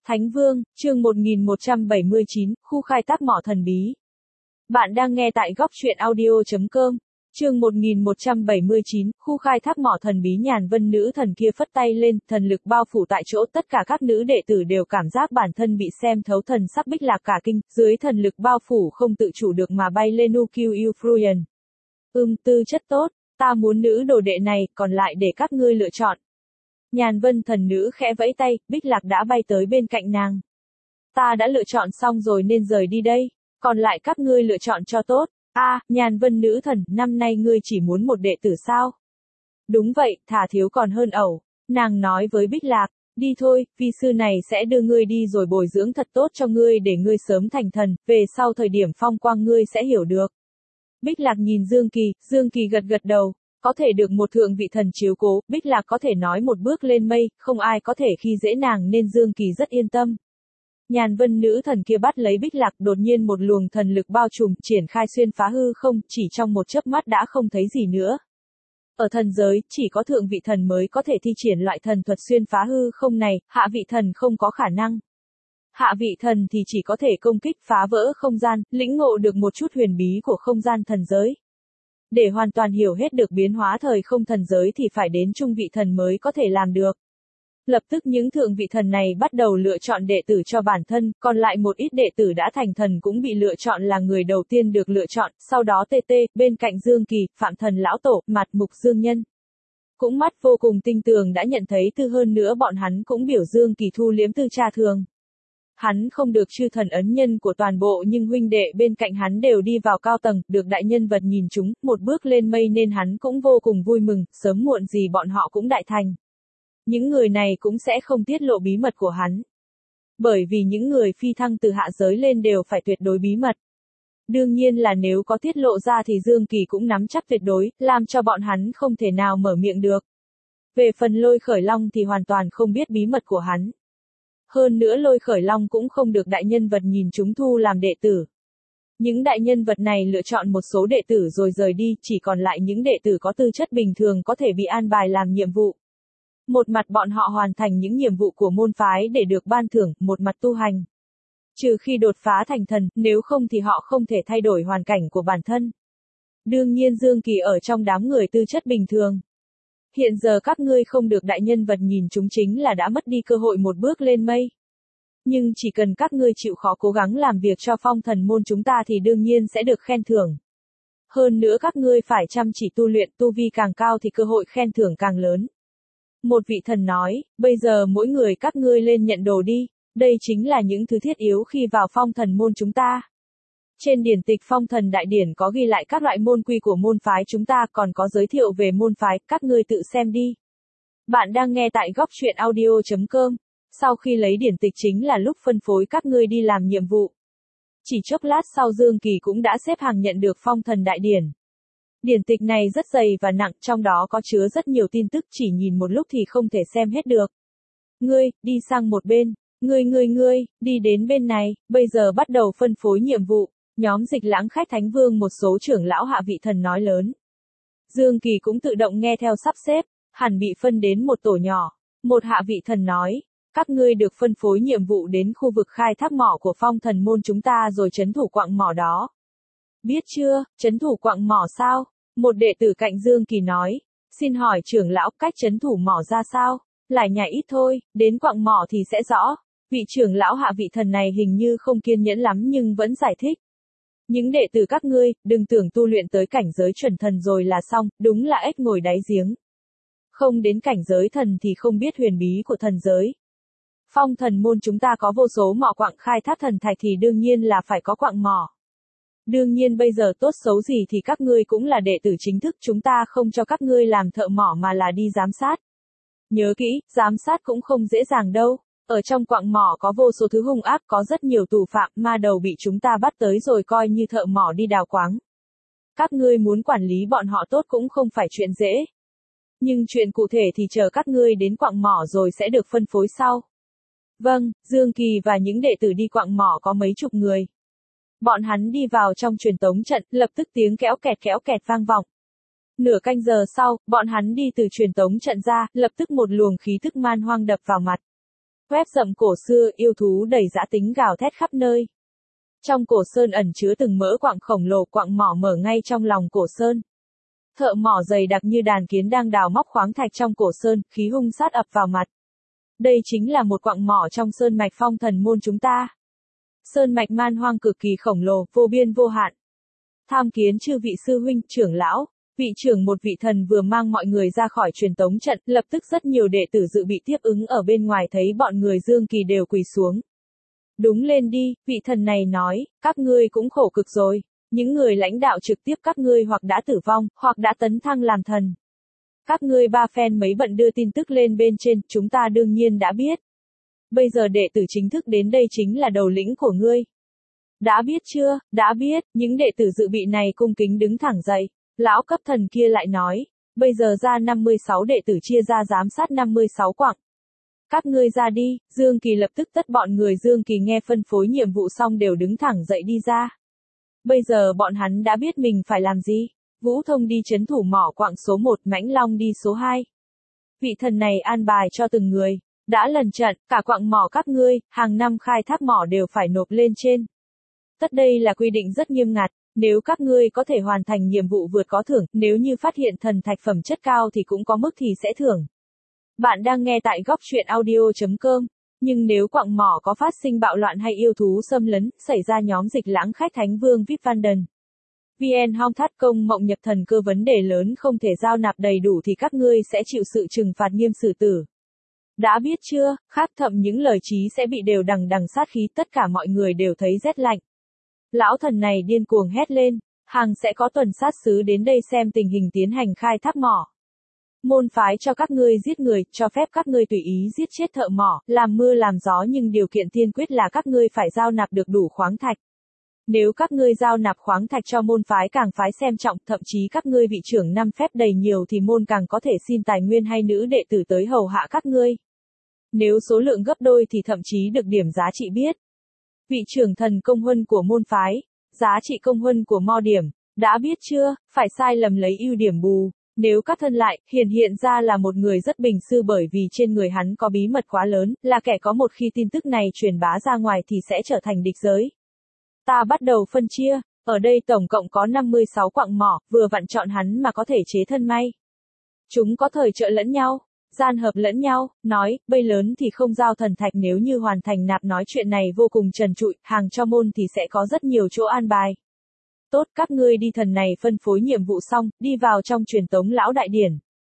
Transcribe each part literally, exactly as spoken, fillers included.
Thánh Vương, chương một nghìn một trăm bảy mươi chín, khu khai thác mỏ thần bí. Bạn đang nghe tại góc truyện audio chấm com. Chương một nghìn một trăm bảy mươi chín, khu khai thác mỏ thần bí. Nhàn Vân nữ thần kia phất tay lên, thần lực bao phủ tại chỗ, tất cả các nữ đệ tử đều cảm giác bản thân bị xem thấu, thần sắc Bích Lạc cả kinh, dưới thần lực bao phủ không tự chủ được mà bay lên. U Q Euphruyan. Ừm, tư chất tốt, ta muốn nữ đồ đệ này, còn lại để các ngươi lựa chọn. Nhàn Vân thần nữ khẽ vẫy tay, Bích Lạc đã bay tới bên cạnh nàng. Ta đã lựa chọn xong rồi nên rời đi đây, còn lại các ngươi lựa chọn cho tốt. A, à, Nhàn Vân nữ thần, năm nay ngươi chỉ muốn một đệ tử sao? Đúng vậy, thà thiếu còn hơn ẩu. Nàng nói với Bích Lạc, đi thôi, vi sư này sẽ đưa ngươi đi rồi bồi dưỡng thật tốt cho ngươi để ngươi sớm thành thần, về sau thời điểm phong quang ngươi sẽ hiểu được. Bích Lạc nhìn Dương Kỳ, Dương Kỳ gật gật đầu. Có thể được một thượng vị thần chiếu cố, Bích Lạc có thể nói một bước lên mây, không ai có thể khi dễ nàng nên Dương Kỳ rất yên tâm. Nhàn Vân nữ thần kia bắt lấy Bích Lạc, đột nhiên một luồng thần lực bao trùm, triển khai xuyên phá hư không, chỉ trong một chớp mắt đã không thấy gì nữa. Ở thần giới, chỉ có thượng vị thần mới có thể thi triển loại thần thuật xuyên phá hư không này, hạ vị thần không có khả năng. Hạ vị thần thì chỉ có thể công kích phá vỡ không gian, lĩnh ngộ được một chút huyền bí của không gian thần giới. Để hoàn toàn hiểu hết được biến hóa thời không thần giới thì phải đến trung vị thần mới có thể làm được. Lập tức những thượng vị thần này bắt đầu lựa chọn đệ tử cho bản thân, còn lại một ít đệ tử đã thành thần cũng bị lựa chọn là người đầu tiên được lựa chọn, sau đó tê tê, bên cạnh Dương Kỳ, Phạm Thần Lão Tổ, Mặt Mục Dương Nhân. Cũng mắt vô cùng tinh tường đã nhận thấy tư hơn nữa bọn hắn cũng biểu Dương Kỳ thu liếm tư cha thường. Hắn không được chư thần ấn nhân của toàn bộ nhưng huynh đệ bên cạnh hắn đều đi vào cao tầng, được đại nhân vật nhìn chúng, một bước lên mây nên hắn cũng vô cùng vui mừng, sớm muộn gì bọn họ cũng đại thành. Những người này cũng sẽ không tiết lộ bí mật của hắn. Bởi vì những người phi thăng từ hạ giới lên đều phải tuyệt đối bí mật. Đương nhiên là nếu có tiết lộ ra thì Dương Kỳ cũng nắm chắc tuyệt đối, làm cho bọn hắn không thể nào mở miệng được. Về phần Lôi Khởi Long thì hoàn toàn không biết bí mật của hắn. Hơn nữa Lôi Khởi Long cũng không được đại nhân vật nhìn chúng thu làm đệ tử. Những đại nhân vật này lựa chọn một số đệ tử rồi rời đi, chỉ còn lại những đệ tử có tư chất bình thường có thể bị an bài làm nhiệm vụ. Một mặt bọn họ hoàn thành những nhiệm vụ của môn phái để được ban thưởng, một mặt tu hành. Trừ khi đột phá thành thần, nếu không thì họ không thể thay đổi hoàn cảnh của bản thân. Đương nhiên Dương Kỳ ở trong đám người tư chất bình thường. Hiện giờ các ngươi không được đại nhân vật nhìn chúng chính là đã mất đi cơ hội một bước lên mây. Nhưng chỉ cần các ngươi chịu khó cố gắng làm việc cho phong thần môn chúng ta thì đương nhiên sẽ được khen thưởng. Hơn nữa các ngươi phải chăm chỉ tu luyện, tu vi càng cao thì cơ hội khen thưởng càng lớn. Một vị thần nói, bây giờ mỗi người các ngươi lên nhận đồ đi, đây chính là những thứ thiết yếu khi vào phong thần môn chúng ta. Trên điển tịch phong thần đại điển có ghi lại các loại môn quy của môn phái chúng ta, còn có giới thiệu về môn phái, các ngươi tự xem đi. Bạn đang nghe tại góc truyện audio chấm com. Sau khi lấy điển tịch chính là lúc phân phối các ngươi đi làm nhiệm vụ. Chỉ chốc lát sau Dương Kỳ cũng đã xếp hàng nhận được phong thần đại điển. Điển tịch này rất dày và nặng, trong đó có chứa rất nhiều tin tức, chỉ nhìn một lúc thì không thể xem hết được. Ngươi, đi sang một bên. Ngươi ngươi ngươi, đi đến bên này, bây giờ bắt đầu phân phối nhiệm vụ. Nhóm Dịch Lãng Khách Thánh Vương một số trưởng lão hạ vị thần nói lớn. Dương Kỳ cũng tự động nghe theo sắp xếp, hẳn bị phân đến một tổ nhỏ. Một hạ vị thần nói, các ngươi được phân phối nhiệm vụ đến khu vực khai thác mỏ của phong thần môn chúng ta rồi trấn thủ quặng mỏ đó. Biết chưa, trấn thủ quặng mỏ sao? Một đệ tử cạnh Dương Kỳ nói, xin hỏi trưởng lão cách trấn thủ mỏ ra sao? Lại nhảy ít thôi, đến quặng mỏ thì sẽ rõ. Vị trưởng lão hạ vị thần này hình như không kiên nhẫn lắm nhưng vẫn giải thích. Những đệ tử các ngươi, đừng tưởng tu luyện tới cảnh giới chuẩn thần rồi là xong, đúng là ếch ngồi đáy giếng. Không đến cảnh giới thần thì không biết huyền bí của thần giới. Phong thần môn chúng ta có vô số mỏ quặng khai thác thần thạch thì đương nhiên là phải có quặng mỏ. Đương nhiên bây giờ tốt xấu gì thì các ngươi cũng là đệ tử chính thức, chúng ta không cho các ngươi làm thợ mỏ mà là đi giám sát. Nhớ kỹ, giám sát cũng không dễ dàng đâu. Ở trong quặng mỏ có vô số thứ hung ác, có rất nhiều tù phạm, ma đầu bị chúng ta bắt tới rồi coi như thợ mỏ đi đào quáng. Các ngươi muốn quản lý bọn họ tốt cũng không phải chuyện dễ. Nhưng chuyện cụ thể thì chờ các ngươi đến quặng mỏ rồi sẽ được phân phối sau. Vâng, Dương Kỳ và những đệ tử đi quặng mỏ có mấy chục người. Bọn hắn đi vào trong truyền tống trận, lập tức tiếng kéo kẹt kéo kẹt vang vọng. Nửa canh giờ sau, bọn hắn đi từ truyền tống trận ra, lập tức một luồng khí thức man hoang đập vào mặt. Web rậm cổ xưa, yêu thú đầy dã tính gào thét khắp nơi. Trong cổ sơn ẩn chứa từng mỡ quặng khổng lồ, quặng mỏ mở ngay trong lòng cổ sơn. Thợ mỏ dày đặc như đàn kiến đang đào móc khoáng thạch trong cổ sơn, khí hung sát ập vào mặt. Đây chính là một quặng mỏ trong sơn mạch Phong Thần môn chúng ta. Sơn mạch man hoang cực kỳ khổng lồ, vô biên vô hạn. Tham kiến chư vị sư huynh, trưởng lão. Vị trưởng một vị thần vừa mang mọi người ra khỏi truyền tống trận, lập tức rất nhiều đệ tử dự bị tiếp ứng ở bên ngoài thấy bọn người Dương Kỳ đều quỳ xuống. Đúng lên đi, vị thần này nói, các ngươi cũng khổ cực rồi. Những người lãnh đạo trực tiếp các ngươi hoặc đã tử vong, hoặc đã tấn thăng làm thần. Các ngươi ba phen mấy bận đưa tin tức lên bên trên, chúng ta đương nhiên đã biết. Bây giờ đệ tử chính thức đến đây chính là đầu lĩnh của ngươi. Đã biết chưa, đã biết, những đệ tử dự bị này cung kính đứng thẳng dậy. Lão cấp thần kia lại nói, bây giờ ra năm mươi sáu đệ tử chia ra giám sát năm mươi sáu quặng. Các ngươi ra đi, Dương Kỳ lập tức tất bọn người Dương Kỳ nghe phân phối nhiệm vụ xong đều đứng thẳng dậy đi ra. Bây giờ bọn hắn đã biết mình phải làm gì. Vũ Thông đi trấn thủ mỏ quặng số một, Mãnh Long đi số hai. Vị thần này an bài cho từng người. Đã lần trận, cả quặng mỏ các ngươi, hàng năm khai thác mỏ đều phải nộp lên trên. Tất đây là quy định rất nghiêm ngặt. Nếu các ngươi có thể hoàn thành nhiệm vụ vượt có thưởng, nếu như phát hiện thần thạch phẩm chất cao thì cũng có mức thì sẽ thưởng. Bạn đang nghe tại góc truyện audio chấm com. Nhưng nếu quặng mỏ có phát sinh bạo loạn hay yêu thú xâm lấn, xảy ra nhóm dịch lãng khách Thánh Vương vê i pê Vanden. vê en Hong Thát Công Mộng Nhập Thần Cơ vấn đề lớn không thể giao nạp đầy đủ thì các ngươi sẽ chịu sự trừng phạt nghiêm xử tử. Đã biết chưa, khác thậm những lời trí sẽ bị đều đằng đằng sát khí, tất cả mọi người đều thấy rét lạnh. Lão thần này điên cuồng hét lên, hàng sẽ có tuần sát sứ đến đây xem tình hình tiến hành khai thác mỏ. Môn phái cho các ngươi giết người, cho phép các ngươi tùy ý giết chết thợ mỏ, làm mưa làm gió nhưng điều kiện tiên quyết là các ngươi phải giao nạp được đủ khoáng thạch. Nếu các ngươi giao nạp khoáng thạch cho môn phái càng phái xem trọng, thậm chí các ngươi vị trưởng năm phép đầy nhiều thì môn càng có thể xin tài nguyên hay nữ đệ tử tới hầu hạ các ngươi. Nếu số lượng gấp đôi thì thậm chí được điểm giá trị biết. Vị trưởng thần công huân của môn phái, giá trị công huân của mo điểm, đã biết chưa, phải sai lầm lấy ưu điểm bù. Nếu các thân lại, hiển hiện ra là một người rất bình sư bởi vì trên người hắn có bí mật quá lớn, là kẻ có một khi tin tức này truyền bá ra ngoài thì sẽ trở thành địch giới. Ta bắt đầu phân chia, ở đây tổng cộng có năm mươi sáu quặng mỏ, vừa vặn chọn hắn mà có thể chế thân may. Chúng có thời trợ lẫn nhau, gian hợp lẫn nhau, nói, bây lớn thì không giao thần thạch nếu như hoàn thành nạp nói chuyện này vô cùng trần trụi, hàng cho môn thì sẽ có rất nhiều chỗ an bài. Tốt, các ngươi đi thần này phân phối nhiệm vụ xong, đi vào trong truyền tống lão đại điển.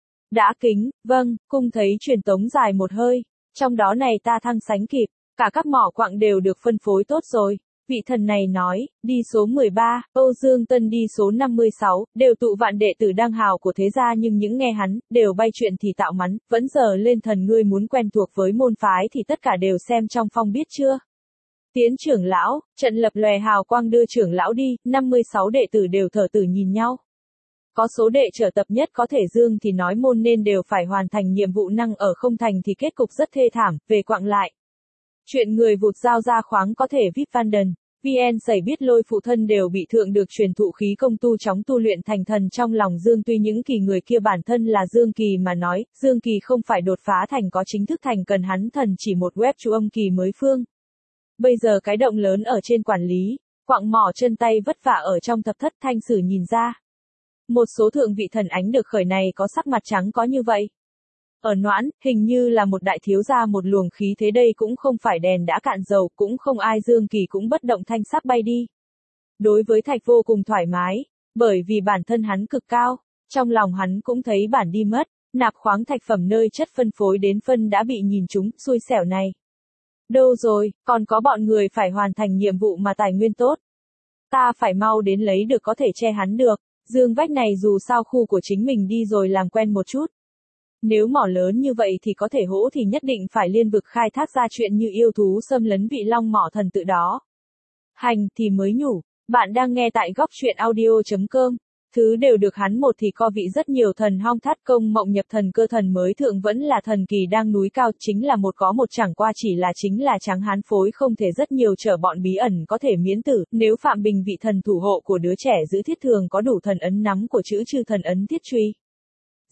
Đã kính, vâng, cung thấy truyền tống dài một hơi, trong đó này ta thăng sánh kịp, cả các mỏ quặng đều được phân phối tốt rồi. Vị thần này nói, đi số mười ba, Âu Dương Tân đi số năm mươi sáu, đều tụ vạn đệ tử đang hào của thế gia nhưng những nghe hắn, đều bay chuyện thì tạo mắn, vẫn giờ lên thần ngươi muốn quen thuộc với môn phái thì tất cả đều xem trong phong biết chưa. Tiến trưởng lão, trận lập lòe hào quang đưa trưởng lão đi, năm mươi sáu đệ tử đều thở tử nhìn nhau. Có số đệ trở tập nhất có thể dương thì nói môn nên đều phải hoàn thành nhiệm vụ năng ở không thành thì kết cục rất thê thảm, về quặng lại. Chuyện người vụt giao ra khoáng có thể vê i pê Vanden, vê en sẩy biết lôi phụ thân đều bị thượng được truyền thụ khí công tu chóng tu luyện thành thần trong lòng Dương tuy những kỳ người kia bản thân là Dương Kỳ mà nói, Dương Kỳ không phải đột phá thành có chính thức thành cần hắn thần chỉ một web chu âm kỳ mới phương. Bây giờ cái động lớn ở trên quản lý, quặng mỏ chân tay vất vả ở trong thập thất thanh sử nhìn ra. Một số thượng vị thần ánh được khởi này có sắc mặt trắng có như vậy. Ở Noãn, hình như là một đại thiếu gia một luồng khí thế đây cũng không phải đèn đã cạn dầu, cũng không ai Dương Kỳ cũng bất động thanh sắc bay đi. Đối với Thạch vô cùng thoải mái, bởi vì bản thân hắn cực cao, trong lòng hắn cũng thấy bản đi mất, nạp khoáng thạch phẩm nơi chất phân phối đến phân đã bị nhìn trúng, xui xẻo này. Đâu rồi, còn có bọn người phải hoàn thành nhiệm vụ mà tài nguyên tốt. Ta phải mau đến lấy được có thể che hắn được, Dương vách này dù sao khu của chính mình đi rồi làm quen một chút. Nếu mỏ lớn như vậy thì có thể hỗ thì nhất định phải liên vực khai thác ra chuyện như yêu thú xâm lấn vị long mỏ thần tự đó. Hành thì mới nhủ, bạn đang nghe tại góc truyện audio chấm com. Thứ đều được hắn một thì co vị rất nhiều thần Hong Thát Công Mộng Nhập Thần Cơ thần mới thượng vẫn là thần kỳ đang núi cao chính là một có một chẳng qua chỉ là chính là trắng hán phối không thể rất nhiều trở bọn bí ẩn có thể miễn tử, nếu Phạm Bình vị thần thủ hộ của đứa trẻ giữ thiết thường có đủ thần ấn nắm của chữ chư thần ấn thiết truy.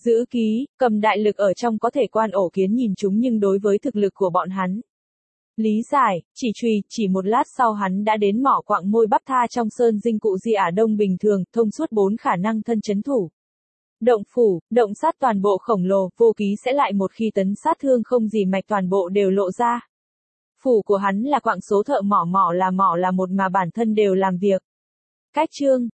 Giữ ký, cầm đại lực ở trong có thể quan ổ kiến nhìn chúng nhưng đối với thực lực của bọn hắn. Lý giải, chỉ trùy, chỉ một lát sau hắn đã đến mỏ quặng môi bắp tha trong sơn dinh cụ Di Ả Đông bình thường, thông suốt bốn khả năng thân chấn thủ. Động phủ, động sát toàn bộ khổng lồ, vô ký sẽ lại một khi tấn sát thương không gì mạch toàn bộ đều lộ ra. Phủ của hắn là quặng số thợ mỏ mỏ là mỏ là một mà bản thân đều làm việc. Cách chương,